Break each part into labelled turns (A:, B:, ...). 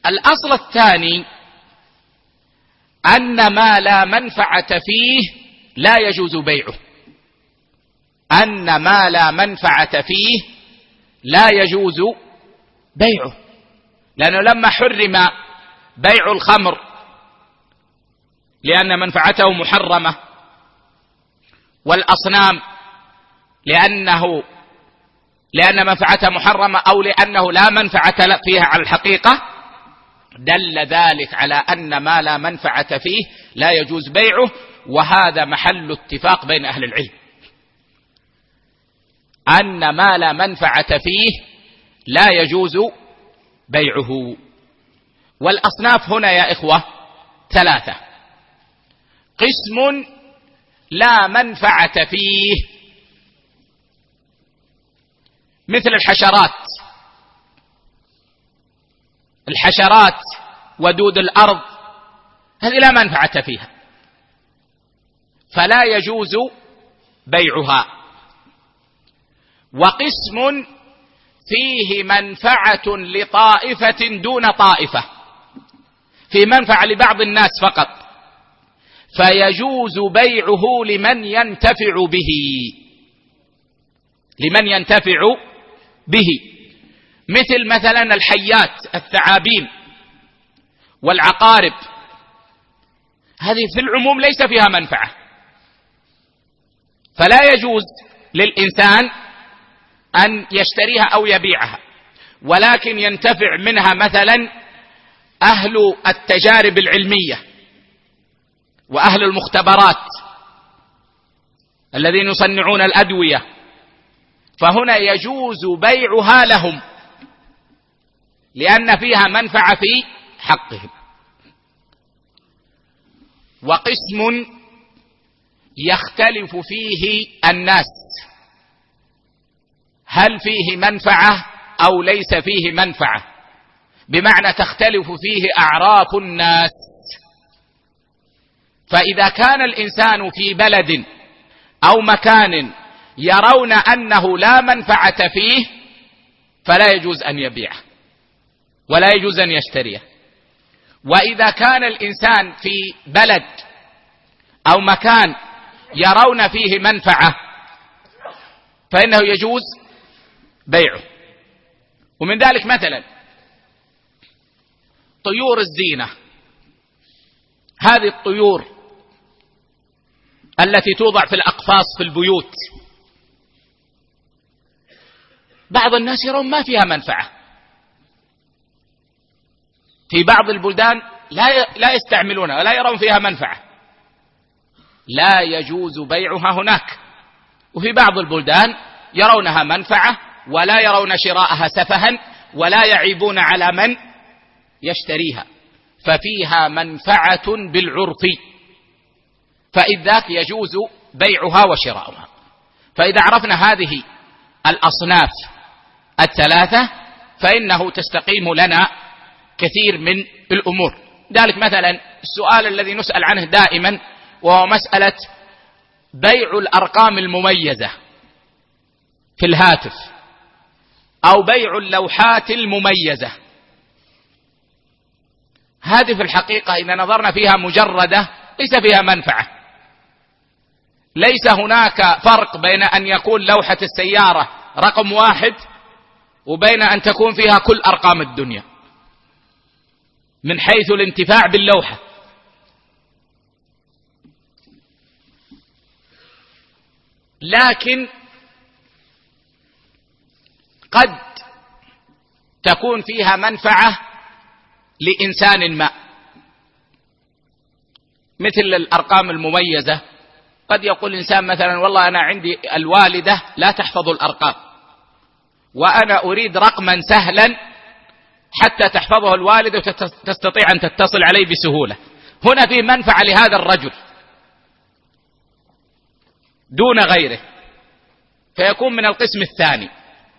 A: الأصل الثاني أن ما لا منفعة فيه لا يجوز بيعه. أن ما لا منفعة فيه لا يجوز بيعه، لأنه لما حرم بيع الخمر لأن منفعته محرمة، والأصنام لأن منفعته محرمة أو لأنه لا منفعة فيها على الحقيقة، دل ذلك على أن ما لا منفعة فيه لا يجوز بيعه، وهذا محل اتفاق بين أهل العلم، أن ما لا منفعة فيه لا يجوز بيعه. والأصناف هنا يا إخوة ثلاثة: قسم لا منفعة فيه مثل الحشرات ودود الأرض، هذه لا منفعة فيها فلا يجوز بيعها. وقسم فيه منفعة لطائفة دون طائفة، في منفعة لبعض الناس فقط، فيجوز بيعه لمن ينتفع به، مثلا الحيات، الثعابين والعقارب، هذه في العموم ليس فيها منفعة، فلا يجوز للإنسان أن يشتريها أو يبيعها، ولكن ينتفع منها مثلا أهل التجارب العلمية وأهل المختبرات الذين يصنعون الأدوية، فهنا يجوز بيعها لهم لأن فيها منفعة في حقهم. وقسم يختلف فيه الناس، هل فيه منفعة أو ليس فيه منفعة، بمعنى تختلف فيه أعراف الناس. فإذا كان الإنسان في بلد أو مكان يرون أنه لا منفعة فيه فلا يجوز أن يبيعه ولا يجوز أن يشتريه. وإذا كان الإنسان في بلد أو مكان يرون فيه منفعة فإنه يجوز بيعه. ومن ذلك مثلا طيور الزينة، هذه الطيور التي توضع في الأقفاص في البيوت، بعض الناس يرون ما فيها منفعة، في بعض البلدان لا يستعملونها ولا يرون فيها منفعة، لا يجوز بيعها هناك. وفي بعض البلدان يرونها منفعة ولا يرون شراءها سفها ولا يعيبون على من يشتريها، ففيها منفعة بالعرف، فإذ ذاك يجوز بيعها وشراؤها. فإذا عرفنا هذه الأصناف الثلاثة فإنه تستقيم لنا كثير من الأمور. ذلك مثلا السؤال الذي نسأل عنه دائما وهو مسألة بيع الأرقام المميزة في الهاتف أو بيع اللوحات المميزة، هذه في الحقيقة إذا نظرنا فيها مجردة ليس فيها منفعة. ليس هناك فرق بين أن يكون لوحة السيارة رقم 1 وبين أن تكون فيها كل أرقام الدنيا من حيث الانتفاع باللوحة. لكن قد تكون فيها منفعة لإنسان ما، مثل الأرقام المميزة. قد يقول إنسان مثلا والله أنا عندي الوالدة لا تحفظ الأرقام وأنا أريد رقما سهلا حتى تحفظه الوالدة وتستطيع أن تتصل عليه بسهولة. هنا في منفعة لهذا الرجل دون غيره، فيكون من القسم الثاني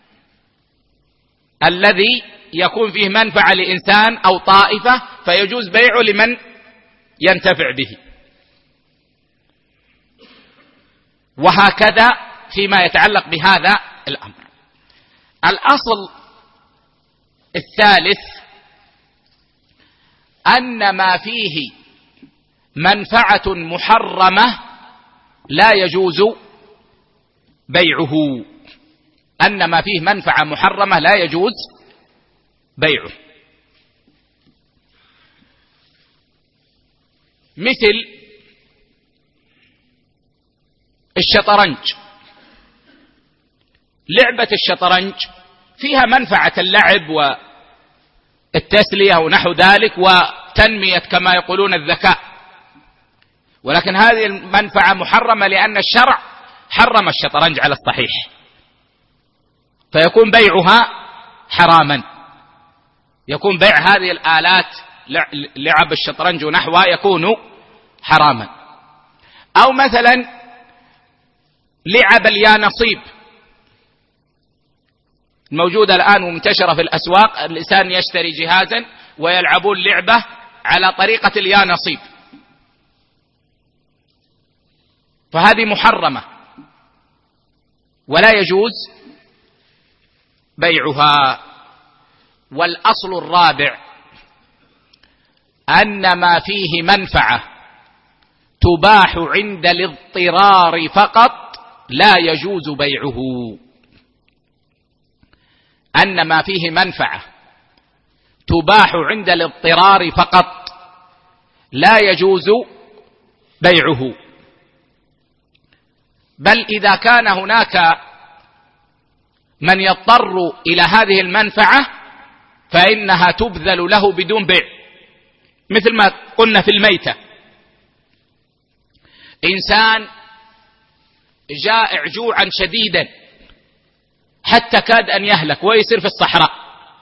A: الذي يكون فيه منفعة لإنسان أو طائفة فيجوز بيعه لمن ينتفع به. وهكذا فيما يتعلق بهذا الأمر. الأصل الثالث أن ما فيه منفعة محرمة لا يجوز بيعه. أن ما فيه منفعة محرمة لا يجوز بيعه. مثل الشطرنج. لعبة الشطرنج فيها منفعة اللعب والتسلية ونحو ذلك وتنمية كما يقولون الذكاء، ولكن هذه المنفعة محرمة لأن الشرع حرم الشطرنج على الصحيح، فيكون بيعها حراما. يكون بيع هذه الآلات لعب الشطرنج ونحوها يكون حراما. أو مثلا لعب اليانصيب الموجودة الآن ومنتشرة في الأسواق، الإنسان يشتري جهازا ويلعبون لعبة على طريقة اليانصيب، فهذه محرمة ولا يجوز بيعها. والأصل الرابع أن ما فيه منفعة تباح عند الاضطرار فقط لا يجوز بيعه. أن ما فيه منفعة تباح عند الاضطرار فقط لا يجوز بيعه. بل إذا كان هناك من يضطر إلى هذه المنفعة فإنها تبذل له بدون بيع، مثل ما قلنا في الميتة. إنسان جائع جوعا شديدا حتى كاد أن يهلك ويسير في الصحراء،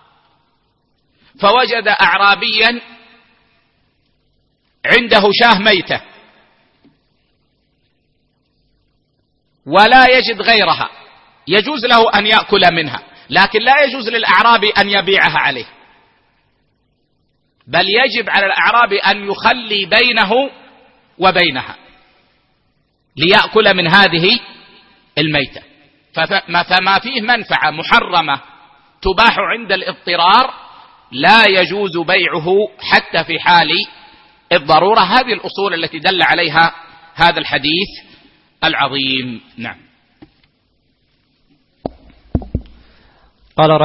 A: فوجد أعرابيا عنده شاة ميتة ولا يجد غيرها، يجوز له أن يأكل منها، لكن لا يجوز للأعرابي أن يبيعها عليه، بل يجب على الأعرابي أن يخلي بينه وبينها ليأكل من هذه الميتة. فما فيه منفعة محرمة تباح عند الاضطرار لا يجوز بيعه حتى في حال الضرورة. هذه الأصول التي دل عليها هذا الحديث العظيم. نعم.
B: قال